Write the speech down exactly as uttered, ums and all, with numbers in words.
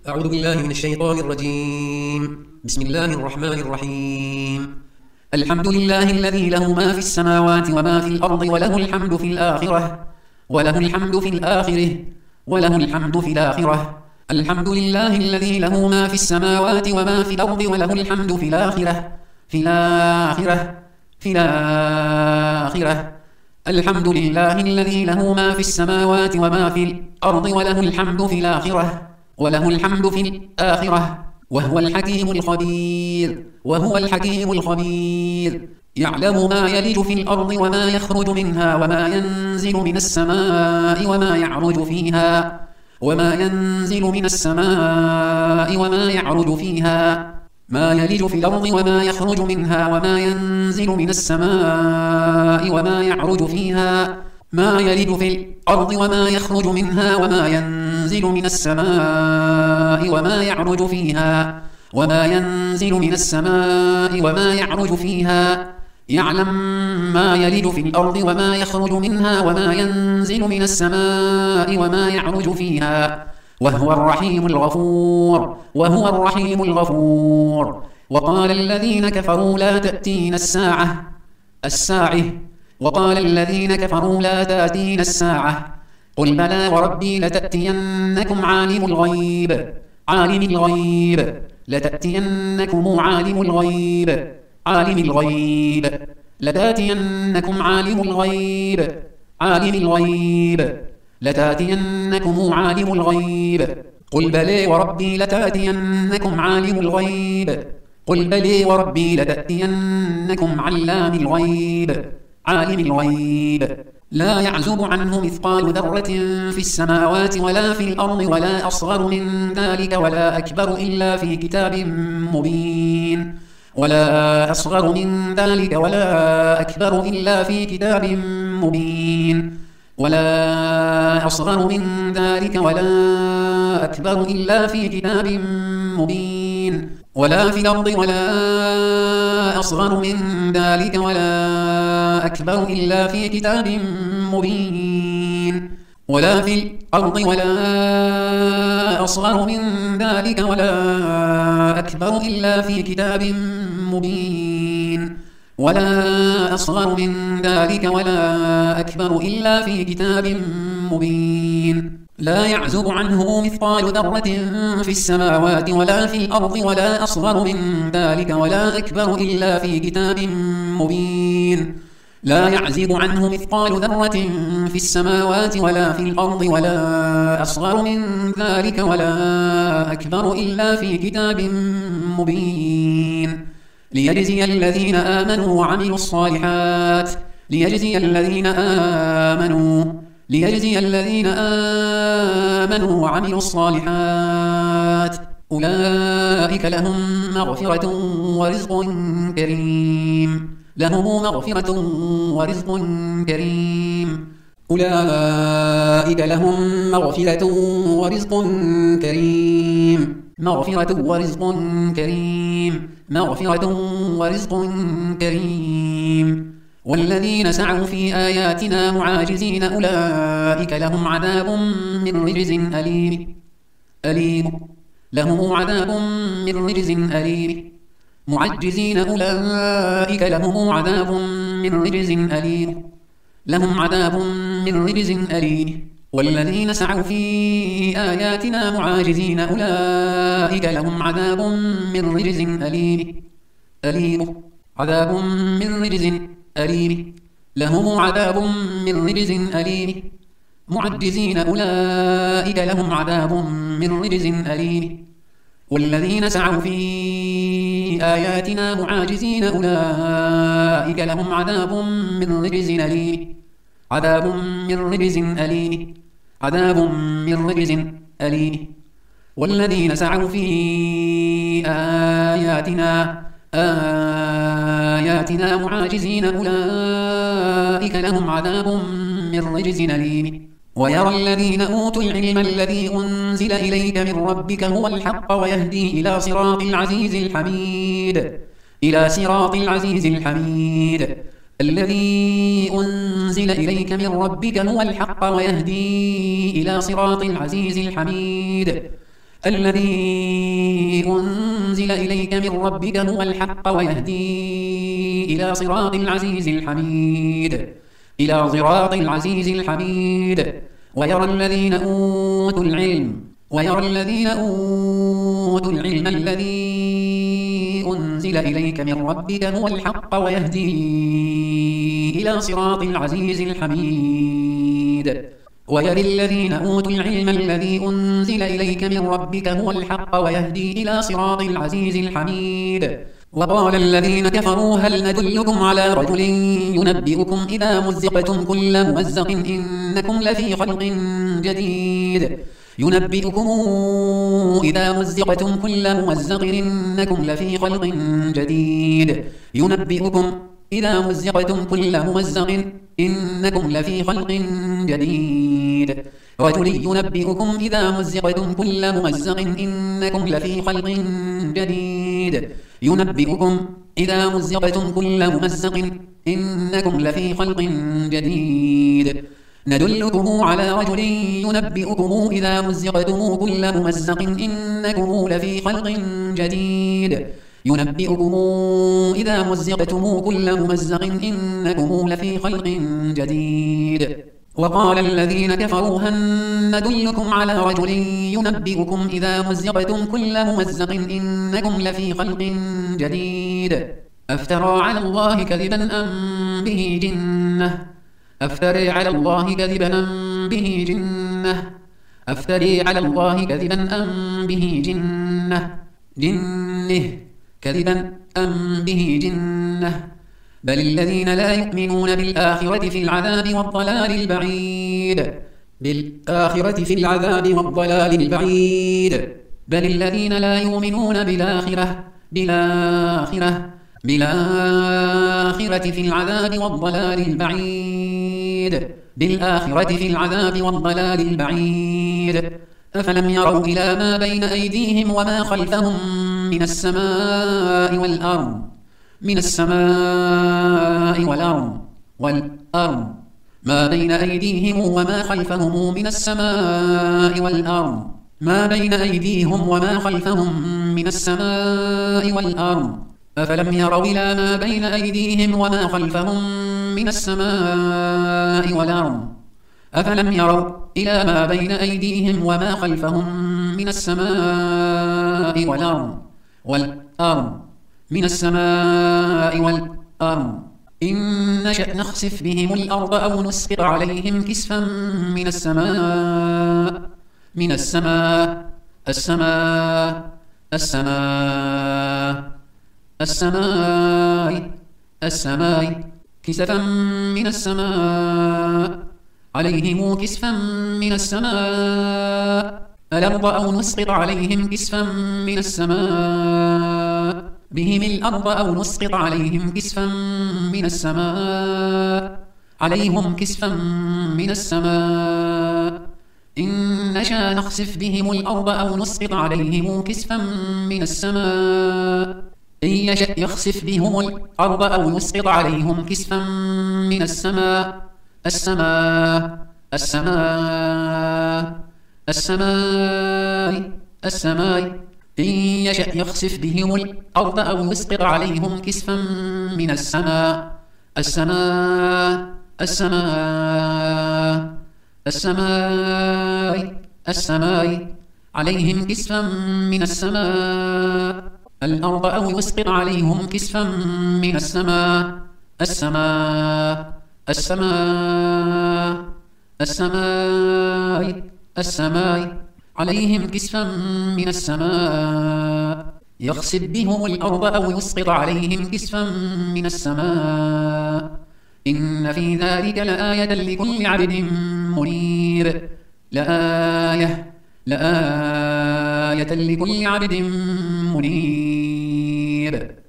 أعوذ بالله من الشيطان الرجيم. بسم الله الرحمن الرحيم. الحمد لله الذي له ما في السماوات وما في الأرض وله الحمد في الآخرة وله الحمد في الآخرة وله الحمد في الآخرة الحمد لله الذي له ما في السماوات وما في الأرض وله الحمد في الآخرة في الآخرة في الآخرة الحمد لله الذي له ما في السماوات وما في الأرض وله الحمد في الآخرة وله الحمد في الآخرة وهو الحكيم الخبير وهو الحكيم الخبير يعلم ما يلج في الأرض وما يخرج منها وما ينزل من السماء وما يعرج فيها وما ينزل من السماء وما يعرج فيها ما يلج في الأرض وما يخرج منها وما ينزل من السماء وما يعرج فيها ما يلج في الأرض وما يخرج منها وما ينزل من السماء وما يعرج فيها وما ينزل من السماء وما يعرج فيها يعلم ما يلج في الأرض وما يخرج منها وما ينزل من السماء وما يعرج فيها وهو الرحيم الغفور وهو الرحيم الغفور وقال الذين كفروا لا تأتين الساعة الساعة وقال الذين كفروا لا تأتين الساعة قل بلى وربي لتأتينكم عالم الغيب عالم الغيب لتأتينكم عالم الغيب عالم الغيب لتأتينكم عالم الغيب عالم الغيب لتأتينكم عالم الغيب قل بلى وربي لتأتينكم عالم الغيب قل بلى وربي لتأتينكم علام الغيب عالم الغيب لا يعزب عنه مثقال ذرة في السماوات ولا في الأرض ولا أصغر من ذلك ولا أكبر إلا في كتاب مبين ولا أصغر من ذلك ولا أكبر إلا في كتاب مبين ولا أصغر من ذلك ولا أكبر إلا في كتاب مبين ولا في الأرض ولا أصغر من ذلك ولا أكبر إلا في كتاب مبين ولا في الأرض ولا أصغر من ذلك ولا أكبر إلا في كتاب مبين ولا أصغر من ذلك ولا أكبر إلا في كتاب مبين لا يعزب عنه مثقال ذرة في السماوات ولا في الأرض ولا أصغر من ذلك ولا أكبر إلا في كتاب مبين لا يعزب عنه مثقال ذرة في السماوات ولا في الأرض ولا أصغر من ذلك ولا أكبر إلا في كتاب مبين ليجزي الذين آمنوا وعملوا الصالحات ليجزي الذين آمنوا ليجزي الذين آمنوا وعملوا الصالحات أولئك لهم مغفرة ورزق كريم لهم مغفرة ورزق كريم أولئك لهم مغفرة ورزق كريم مغفرة ورزق كريم مغفرة ورزق كريم والذين سعوا في آياتنا معاجزين أولئك لهم عذاب من رجز أليم أليم لهم عذاب من رجز أليم معجزين أولئك لهم عذاب من رجز أليم لهم عذاب من رجز أليم والذين سعوا في آياتنا معاجزين أولئك لهم عذاب من رجز أليم أليم عذاب من رجز أليم لهم عذاب من رجز أليم معجزين أولئك لهم عذاب من رجز أليم والذين سعوا في آياتنا معاجزين أولئك لهم عذاب من رجز أليم عذاب من رجز أليم عذاب من رجز أليم والذين سعوا في آياتنا آياتنا معاجزين أولئك لهم عذاب من رجز أليم ويرى الذين أوتوا العلم الذي أنزل إليك من ربك هو الحق ويهدي إلى صراط العزيز الحميد إلى صراط العزيز الحميد الذي أنزل إليك من ربك هو الحق ويهدي إلى صراط العزيز الحميد الذي أنزل إليك من ربك هو الحق ويهدي إلى صراط العزيز الحميد إلى صراط العزيز الحميد ويرى الذين أوتوا العلم ويرى الذين أوتوا العلم الذي أنزل إليك من ربك هو الحق ويهدي إلى صراط العزيز الحميد ويرى الذين أوتوا العلم الذي أنزل إليك من ربك هو الحق ويهدي إلى صراط العزيز الحميد وقال الذين كفروا هل ندلكم على رجل ينبئكم إذا مزقتم كل ممزق إنكم لفي خلق جديد ينبئكم إذا مزقتم كل ممزق إنكم لفي خلق جديد ينبئكم إذا مزقتم كل ممزق إنكم لفي خلق جديد رجل ينبئكم إذا مزقتم كل ممزق إنكم لفي خلق جديد ينبئكم إذا مزقتم كل ممزق إنكم لفي خلق جديد ندلكم على رجل ينبئكم إذا مزقتم كل ممزق إنكم لفي خلق جديد ينبئكم إذا مزقتم كل ممزق إنكم لفي خلق جديد وقال الذين كفروا هل ندلكم على رجل ينبئكم إذا مزقتم كل ممزق إنكم لفي خلق جديد أفترى على الله كذبا أم به جنة أفتري على الله كذبا أم به جنة أفتري على الله كذبا أم به جنة جنه كذبا أم به جنة بل الذين لا يؤمنون بالآخرة في العذاب والضلال البعيد بالآخرة في العذاب والضلال البعيد بل الذين لا يؤمنون بالآخرة بالآخرة بالآخرة في العذاب والضلال البعيد بالآخرة في العذاب والضلال البعيد أفلم يروا إلى ما بين أيديهم وما خلفهم من السماء والأرض من السماء والأرض والأرض ما بين أيديهم وما خلفهم من السماء والأرض ما بين أيديهم وما خلفهم من السماء والأرض أفلم يروا إلى ما بين أيديهم وما خلفهم من السماء والأرض أفلم يروا إلى ما بين أيديهم وما خلفهم من السماء والأرض والأرض من السماء والأرض إن نشأ نخسف بهم الأرض أو نسقط عليهم كسفا من السماء من السماء السماء السماء السماء السماء كسفا من السماء عليهم كسفا من السماء الأرض أو نسقط عليهم كسفا من السماء بهم الأرض أو نسقط عليهم كسفا من السماء عليهم كسفا من السماء إن نشأ نخسف بهم الأرض أو نسقط عليهم كسفا من السماء إن يشأ يخسف بهم الأرض أو يسقط عليهم كسفا من السماء السماء السماء السماء السماء إن يشأ يخسف بهم الأرض أو يسقط عليهم كسفا من السماء السماء السماء السماء السماء عليهم كسفا من السماء الأرض أو يسقط عليهم كسفا من السماء السماء السماء السماء السماء عليهم كسفا من السماء يخسف بهم الأرض أو يسقط عليهم كسفا من السماء إن في ذلك لآية لكل عبد منيب لآية لآية لكل عبد منيب